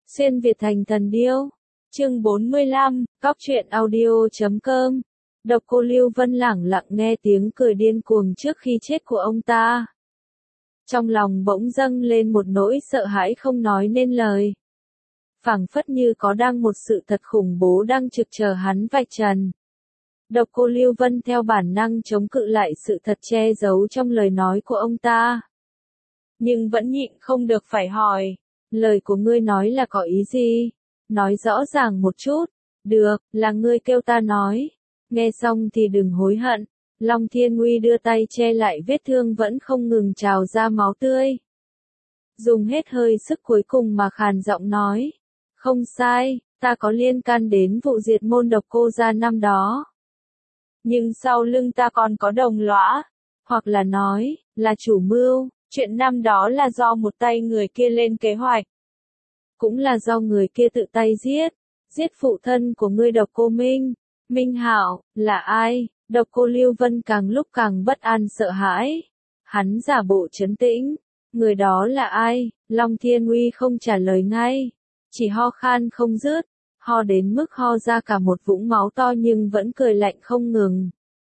Xuyên Việt thành thần điêu. Chương 45, Cóc truyện audio.com. Độc Cô Lưu Vân lẳng lặng nghe tiếng cười điên cuồng trước khi chết của ông ta. Trong lòng bỗng dâng lên một nỗi sợ hãi không nói nên lời. Phảng phất như có đang một sự thật khủng bố đang trực chờ hắn vạch trần. Độc Cô Lưu Vân theo bản năng chống cự lại sự thật che giấu trong lời nói của ông ta. Nhưng vẫn nhịn không được phải hỏi, lời của ngươi nói là có ý gì? Nói rõ ràng một chút. Được, là ngươi kêu ta nói. Nghe xong thì đừng hối hận. Long Thiên Nguy đưa tay che lại vết thương vẫn không ngừng trào ra máu tươi. Dùng hết hơi sức cuối cùng mà khàn giọng nói. Không sai, ta có liên can đến vụ diệt môn Độc Cô gia năm đó. Nhưng sau lưng ta còn có đồng lõa. Hoặc là nói, là chủ mưu. Chuyện năm đó là do một tay người kia lên kế hoạch. Cũng là do người kia tự tay giết. Giết phụ thân của ngươi Độc Cô Minh. Minh Hạo, là ai? Độc Cô Lưu Vân càng lúc càng bất an sợ hãi. Hắn giả bộ trấn tĩnh. Người đó là ai? Long Thiên Uy không trả lời ngay. Chỉ ho khan không dứt. Ho đến mức ho ra cả một vũng máu to nhưng vẫn cười lạnh không ngừng.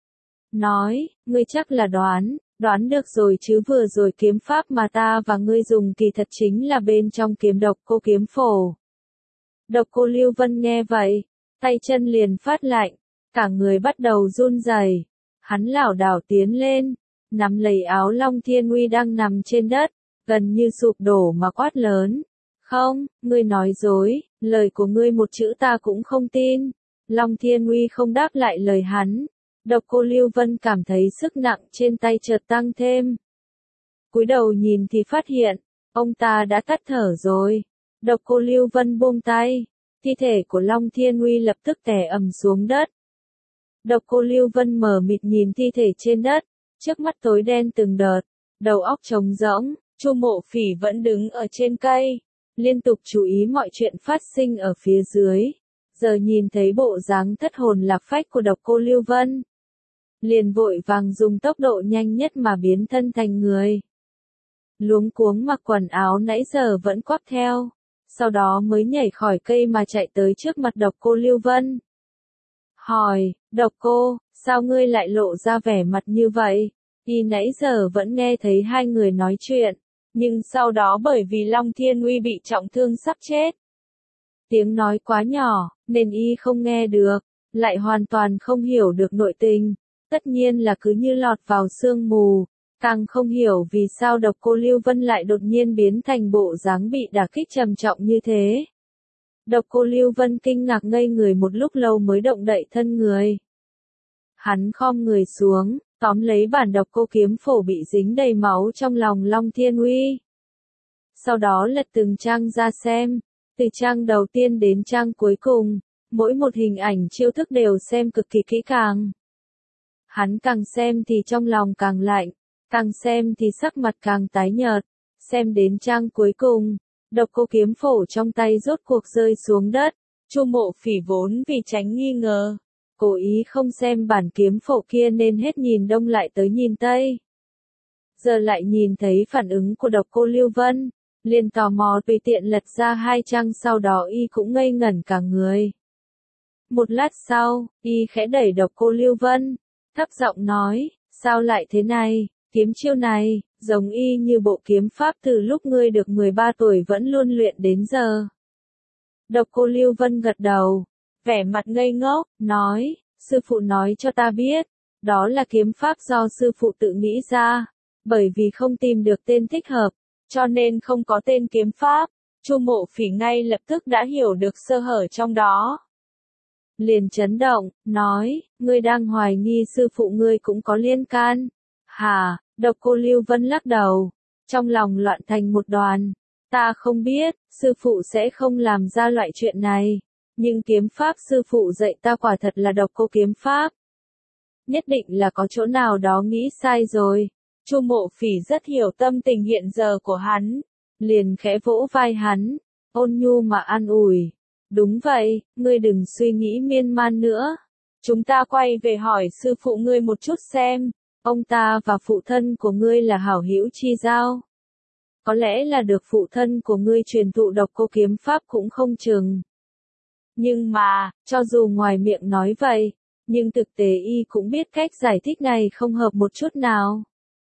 Nói, ngươi chắc là đoán được rồi chứ, vừa rồi kiếm pháp mà ta và ngươi dùng kỳ thật chính là bên trong kiếm Độc Cô kiếm phổ. Độc Cô Lưu Vân nghe vậy, tay chân liền phát lạnh, cả người bắt đầu run rẩy. Hắn lảo đảo tiến lên, nắm lấy áo Long Thiên Uy đang nằm trên đất, gần như sụp đổ mà quát lớn. Không, ngươi nói dối, lời của ngươi một chữ ta cũng không tin. Long Thiên Uy không đáp lại lời hắn. Độc Cô Lưu Vân cảm thấy sức nặng trên tay chợt tăng thêm. Cúi đầu nhìn thì phát hiện, ông ta đã tắt thở rồi. Độc Cô Lưu Vân buông tay, thi thể của Long Thiên Uy lập tức tè ầm xuống đất. Độc Cô Lưu Vân mờ mịt nhìn thi thể trên đất, trước mắt tối đen từng đợt, đầu óc trống rỗng. Chu Mộ Phỉ vẫn đứng ở trên cây, liên tục chú ý mọi chuyện phát sinh ở phía dưới. Giờ nhìn thấy bộ dáng thất hồn lạc phách của Độc Cô Lưu Vân, liền vội vàng dùng tốc độ nhanh nhất mà biến thân thành người. Luống cuống mặc quần áo nãy giờ vẫn quắp theo, sau đó mới nhảy khỏi cây mà chạy tới trước mặt Độc Cô Lưu Vân. Hỏi, Độc Cô, sao ngươi lại lộ ra vẻ mặt như vậy? Y nãy giờ vẫn nghe thấy hai người nói chuyện, nhưng sau đó bởi vì Long Thiên Uy bị trọng thương sắp chết. Tiếng nói quá nhỏ, nên y không nghe được, lại hoàn toàn không hiểu được nội tình. Tất nhiên là cứ như lọt vào sương mù, càng không hiểu vì sao Độc Cô Lưu Vân lại đột nhiên biến thành bộ dáng bị đả kích trầm trọng như thế. Độc Cô Lưu Vân kinh ngạc ngây người một lúc lâu mới động đậy thân người. Hắn khom người xuống, tóm lấy bản Độc Cô kiếm phổ bị dính đầy máu trong lòng Long Thiên Uy. Sau đó lật từng trang ra xem, từ trang đầu tiên đến trang cuối cùng, mỗi một hình ảnh chiêu thức đều xem cực kỳ kỹ càng. Hắn càng xem thì trong lòng càng lạnh, càng xem thì sắc mặt càng tái nhợt. Xem đến trang cuối cùng, Độc Cô kiếm phổ trong tay rốt cuộc rơi xuống đất. Chu Mộ Phỉ vốn vì tránh nghi ngờ, cố ý không xem bản kiếm phổ kia nên hết nhìn đông lại tới nhìn tây. Giờ lại nhìn thấy phản ứng của Độc Cô Lưu Vân, liền tò mò tùy tiện lật ra hai trang, sau đó y cũng ngây ngẩn cả người. Một lát sau, y khẽ đẩy Độc Cô Lưu Vân, thấp giọng nói, sao lại thế này, kiếm chiêu này, giống y như bộ kiếm pháp từ lúc ngươi được 13 tuổi vẫn luôn luyện đến giờ. Độc Cô Lưu Vân gật đầu, vẻ mặt ngây ngốc, nói, sư phụ nói cho ta biết, đó là kiếm pháp do sư phụ tự nghĩ ra, bởi vì không tìm được tên thích hợp, cho nên không có tên kiếm pháp. Chu Mộ Phỉ ngay lập tức đã hiểu được sơ hở trong đó. Liền chấn động, nói, ngươi đang hoài nghi sư phụ ngươi cũng có liên can. Hả? Độc Cô Lưu Vân lắc đầu, trong lòng loạn thành một đoàn. Ta không biết, sư phụ sẽ không làm ra loại chuyện này. Nhưng kiếm pháp sư phụ dạy ta quả thật là Độc Cô kiếm pháp. Nhất định là có chỗ nào đó nghĩ sai rồi. Chu Mộ Phỉ rất hiểu tâm tình hiện giờ của hắn, liền khẽ vỗ vai hắn, ôn nhu mà an ủi. Đúng vậy, ngươi đừng suy nghĩ miên man nữa. Chúng ta quay về hỏi sư phụ ngươi một chút xem, ông ta và phụ thân của ngươi là hảo hữu chi giao. Có lẽ là được phụ thân của ngươi truyền thụ độc cô kiếm pháp cũng không chừng. Nhưng mà, cho dù ngoài miệng nói vậy, nhưng thực tế y cũng biết cách giải thích này không hợp một chút nào.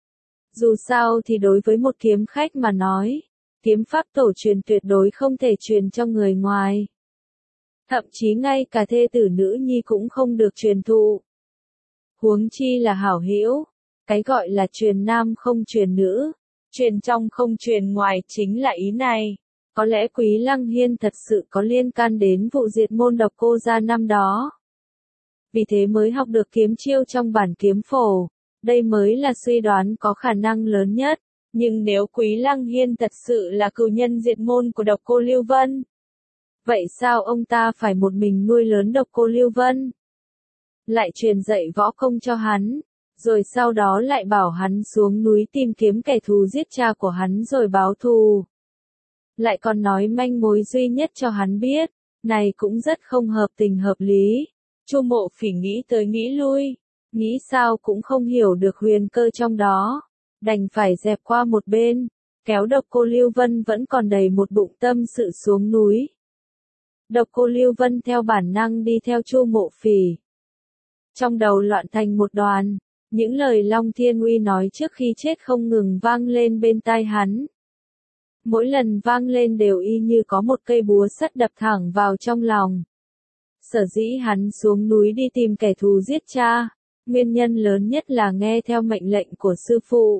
Dù sao thì đối với một kiếm khách mà nói, kiếm pháp tổ truyền tuyệt đối không thể truyền cho người ngoài. Thậm chí ngay cả thê tử nữ nhi cũng không được truyền thụ. Huống chi là hảo hữu, cái gọi là truyền nam không truyền nữ, truyền trong không truyền ngoài chính là ý này. Có lẽ Quý Lăng Hiên thật sự có liên can đến vụ diệt môn độc cô gia năm đó. Vì thế mới học được kiếm chiêu trong bản kiếm phổ, đây mới là suy đoán có khả năng lớn nhất. Nhưng nếu Quý Lăng Hiên thật sự là cừu nhân diệt môn của độc cô Lưu Vân, vậy sao ông ta phải một mình nuôi lớn độc cô Lưu Vân? Lại truyền dạy võ công cho hắn, rồi sau đó lại bảo hắn xuống núi tìm kiếm kẻ thù giết cha của hắn rồi báo thù. Lại còn nói manh mối duy nhất cho hắn biết, này cũng rất không hợp tình hợp lý. Chu Mộ Phỉ nghĩ tới nghĩ lui, nghĩ sao cũng không hiểu được huyền cơ trong đó, đành phải dẹp qua một bên, kéo độc cô Lưu Vân vẫn còn đầy một bụng tâm sự xuống núi. Độc cô Lưu Vân theo bản năng đi theo Chu Mộ Phỉ. Trong đầu loạn thành một đoàn, những lời Long Thiên Uy nói trước khi chết không ngừng vang lên bên tai hắn. Mỗi lần vang lên đều y như có một cây búa sắt đập thẳng vào trong lòng. Sở dĩ hắn xuống núi đi tìm kẻ thù giết cha, nguyên nhân lớn nhất là nghe theo mệnh lệnh của sư phụ.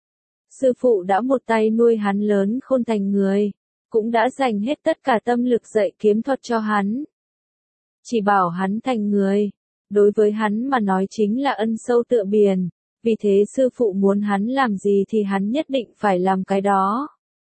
Sư phụ đã một tay nuôi hắn lớn khôn thành người, cũng đã dành hết tất cả tâm lực dạy kiếm thuật cho hắn. Chỉ bảo hắn thành người, đối với hắn mà nói chính là ân sâu tựa biển, vì thế sư phụ muốn hắn làm gì thì hắn nhất định phải làm cái đó.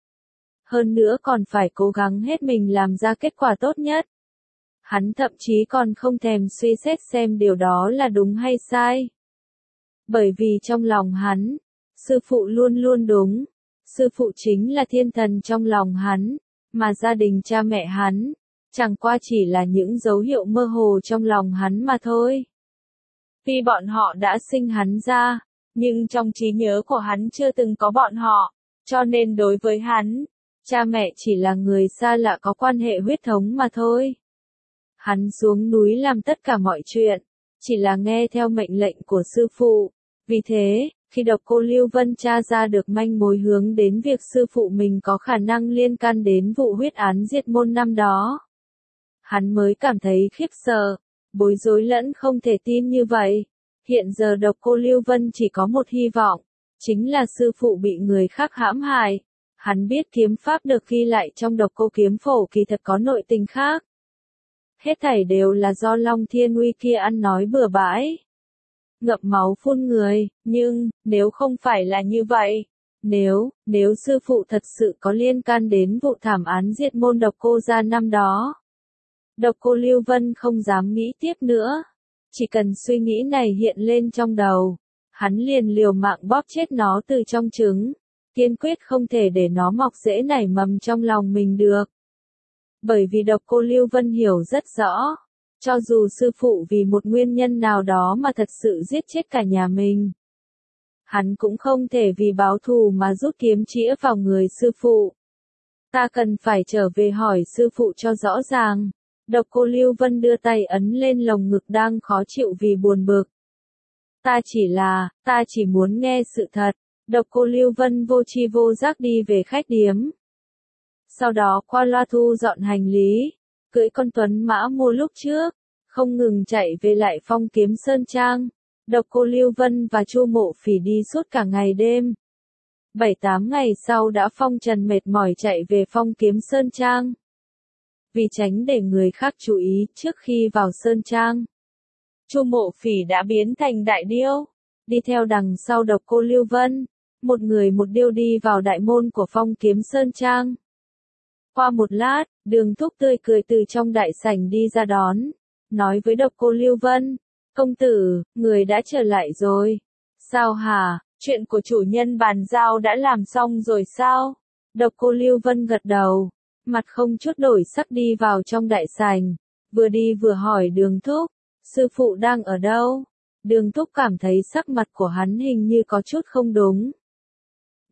Hơn nữa còn phải cố gắng hết mình làm ra kết quả tốt nhất. Hắn thậm chí còn không thèm suy xét xem điều đó là đúng hay sai. Bởi vì trong lòng hắn, sư phụ luôn luôn đúng, sư phụ chính là thiên thần trong lòng hắn, mà gia đình cha mẹ hắn, chẳng qua chỉ là những dấu hiệu mơ hồ trong lòng hắn mà thôi. Vì bọn họ đã sinh hắn ra, nhưng trong trí nhớ của hắn chưa từng có bọn họ, cho nên đối với hắn, cha mẹ chỉ là người xa lạ có quan hệ huyết thống mà thôi. Hắn xuống núi làm tất cả mọi chuyện, chỉ là nghe theo mệnh lệnh của sư phụ. Vì thế, khi độc cô Lưu Vân tra ra được manh mối hướng đến việc sư phụ mình có khả năng liên can đến vụ huyết án diệt môn năm đó, hắn mới cảm thấy khiếp sợ, bối rối lẫn không thể tin như vậy. Hiện giờ độc cô Lưu Vân chỉ có một hy vọng, chính là sư phụ bị người khác hãm hại. Hắn biết kiếm pháp được ghi lại trong độc cô kiếm phổ kỳ thật có nội tình khác. Hết thảy đều là do Long Thiên Uy kia ăn nói bừa bãi, ngậm máu phun người, nhưng, nếu không phải là như vậy, nếu sư phụ thật sự có liên can đến vụ thảm án diệt môn độc cô gia năm đó, độc cô Lưu Vân không dám nghĩ tiếp nữa. Chỉ cần suy nghĩ này hiện lên trong đầu, hắn liền liều mạng bóp chết nó từ trong trứng, kiên quyết không thể để nó mọc rễ nảy mầm trong lòng mình được. Bởi vì độc cô Lưu Vân hiểu rất rõ, cho dù sư phụ vì một nguyên nhân nào đó mà thật sự giết chết cả nhà mình, hắn cũng không thể vì báo thù mà rút kiếm chĩa vào người sư phụ. Ta cần phải trở về hỏi sư phụ cho rõ ràng. Độc cô Lưu Vân đưa tay ấn lên lồng ngực đang khó chịu vì buồn bực. Ta chỉ muốn nghe sự thật. Độc cô Lưu Vân vô tri vô giác đi về khách điếm. Sau đó qua loa thu dọn hành lý, cưỡi con tuấn mã mua lúc trước, không ngừng chạy về lại Phong Kiếm Sơn Trang. Độc cô Lưu Vân và Chu Mộ Phỉ đi suốt cả ngày đêm. 7-8 ngày sau đã phong trần mệt mỏi chạy về Phong Kiếm Sơn Trang. Vì tránh để người khác chú ý trước khi vào Sơn Trang, Chu Mộ Phỉ đã biến thành đại điêu, đi theo đằng sau độc cô Lưu Vân, một người một điêu đi vào đại môn của Phong Kiếm Sơn Trang. Qua một lát, Đường Thúc tươi cười từ trong đại sảnh đi ra đón, nói với độc cô Lưu Vân, công tử, người đã trở lại rồi. Sao hả, chuyện của chủ nhân bàn giao đã làm xong rồi sao? Độc cô Lưu Vân gật đầu, mặt không chút đổi sắc đi vào trong đại sảnh, vừa đi vừa hỏi Đường Thúc, sư phụ đang ở đâu? Đường Thúc cảm thấy sắc mặt của hắn hình như có chút không đúng.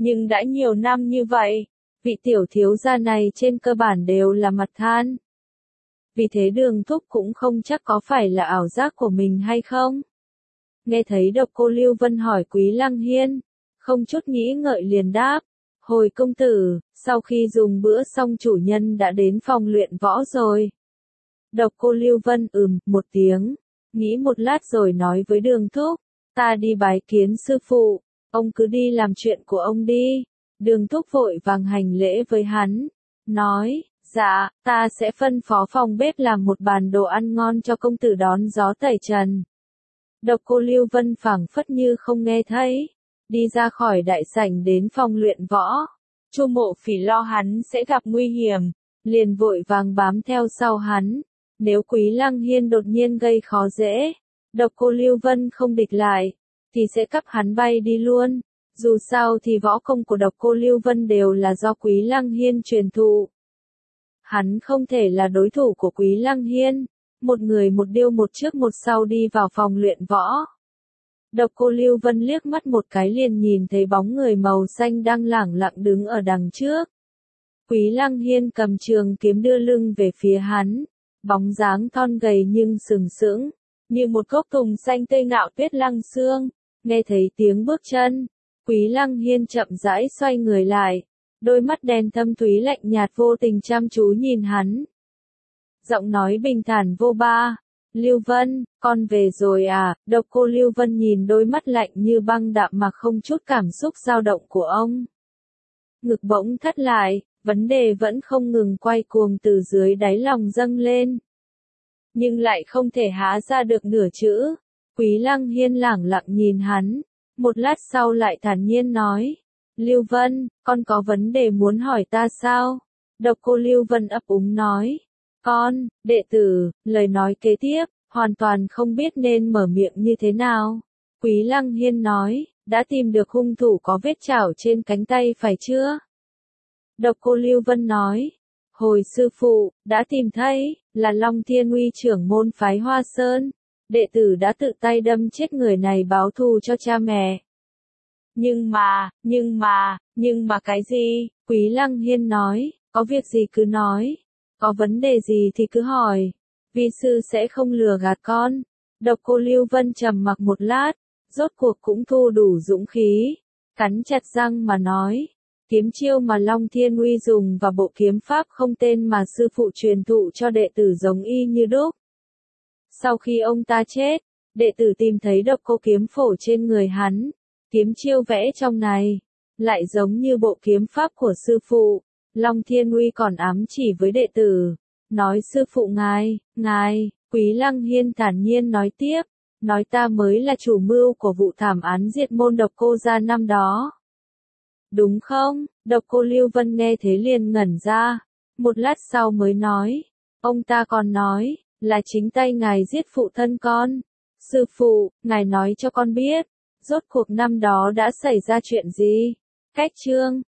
Nhưng đã nhiều năm như vậy, vị tiểu thiếu gia này trên cơ bản đều là mặt than. Vì thế Đường Thúc cũng không chắc có phải là ảo giác của mình hay không. Nghe thấy Độc Cô Lưu Vân hỏi Quý Lăng Hiên, không chút nghĩ ngợi liền đáp, hồi công tử, sau khi dùng bữa xong chủ nhân đã đến phòng luyện võ rồi. Độc Cô Lưu Vân một tiếng, nghĩ một lát rồi nói với Đường Thúc, ta đi bái kiến sư phụ, ông cứ đi làm chuyện của ông đi. Đường Thúc vội vàng hành lễ với hắn, nói, dạ, ta sẽ phân phó phòng bếp làm một bàn đồ ăn ngon cho công tử đón gió tẩy trần. Độc Cô Lưu Vân phảng phất như không nghe thấy, đi ra khỏi đại sảnh đến phòng luyện võ. Chu Mộ Phỉ lo hắn sẽ gặp nguy hiểm, liền vội vàng bám theo sau hắn. Nếu Quý Lăng Hiên đột nhiên gây khó dễ, Độc Cô Lưu Vân không địch lại, thì sẽ cắp hắn bay đi luôn. Dù sao thì võ công của Độc Cô Lưu Vân đều là do Quý Lăng Hiên truyền thụ. Hắn không thể là đối thủ của Quý Lăng Hiên. Một người một điêu một trước một sau đi vào phòng luyện võ. Độc Cô Lưu Vân liếc mắt một cái liền nhìn thấy bóng người màu xanh đang lẳng lặng đứng ở đằng trước. Quý Lăng Hiên cầm trường kiếm đưa lưng về phía hắn, bóng dáng thon gầy nhưng sừng sững, như một gốc tùng xanh tươi ngạo tuyết lăng xương. Nghe thấy tiếng bước chân, Quý Lăng Hiên chậm rãi xoay người lại, đôi mắt đen thâm thúy lạnh nhạt vô tình chăm chú nhìn hắn. Giọng nói bình thản vô ba, Lưu Vân, con về rồi à? Độc Cô Lưu Vân nhìn đôi mắt lạnh như băng đạm mà không chút cảm xúc dao động của ông. Ngực bỗng thắt lại, vấn đề vẫn không ngừng quay cuồng từ dưới đáy lòng dâng lên. Nhưng lại không thể há ra được nửa chữ. Quý Lăng Hiên lẳng lặng nhìn hắn, một lát sau lại thản nhiên nói, Lưu Vân, con có vấn đề muốn hỏi ta sao? Độc Cô Lưu Vân ấp úng nói, con, đệ tử, lời nói kế tiếp, hoàn toàn không biết nên mở miệng như thế nào. Quý Lăng Hiên nói, đã tìm được hung thủ có vết chảo trên cánh tay phải chưa? Độc Cô Lưu Vân nói, hồi sư phụ, đã tìm thấy, là Long Thiên Uy trưởng môn phái Hoa Sơn. Đệ tử đã tự tay đâm chết người này báo thù cho cha mẹ. Nhưng mà cái gì? Quý Lăng Hiên nói, có việc gì cứ nói. Có vấn đề gì thì cứ hỏi, vi sư sẽ không lừa gạt con. Độc Cô Lưu Vân trầm mặc một lát, rốt cuộc cũng thu đủ dũng khí, cắn chặt răng mà nói, kiếm chiêu mà Long Thiên Uy dùng và bộ kiếm pháp không tên mà sư phụ truyền thụ cho đệ tử giống y như đúc. Sau khi ông ta chết, đệ tử tìm thấy độc cô kiếm phổ trên người hắn, kiếm chiêu vẽ trong này, lại giống như bộ kiếm pháp của sư phụ. Long Thiên Uy còn ám chỉ với đệ tử, nói sư phụ ngài, Quý Lăng Hiên thản nhiên nói tiếp, nói ta mới là chủ mưu của vụ thảm án diệt môn Độc Cô gia năm đó. Đúng không? Độc Cô Lưu Vân nghe thế liền ngẩn ra, một lát sau mới nói, ông ta còn nói, là chính tay ngài giết phụ thân con. Sư phụ, ngài nói cho con biết, rốt cuộc năm đó đã xảy ra chuyện gì? Cách chương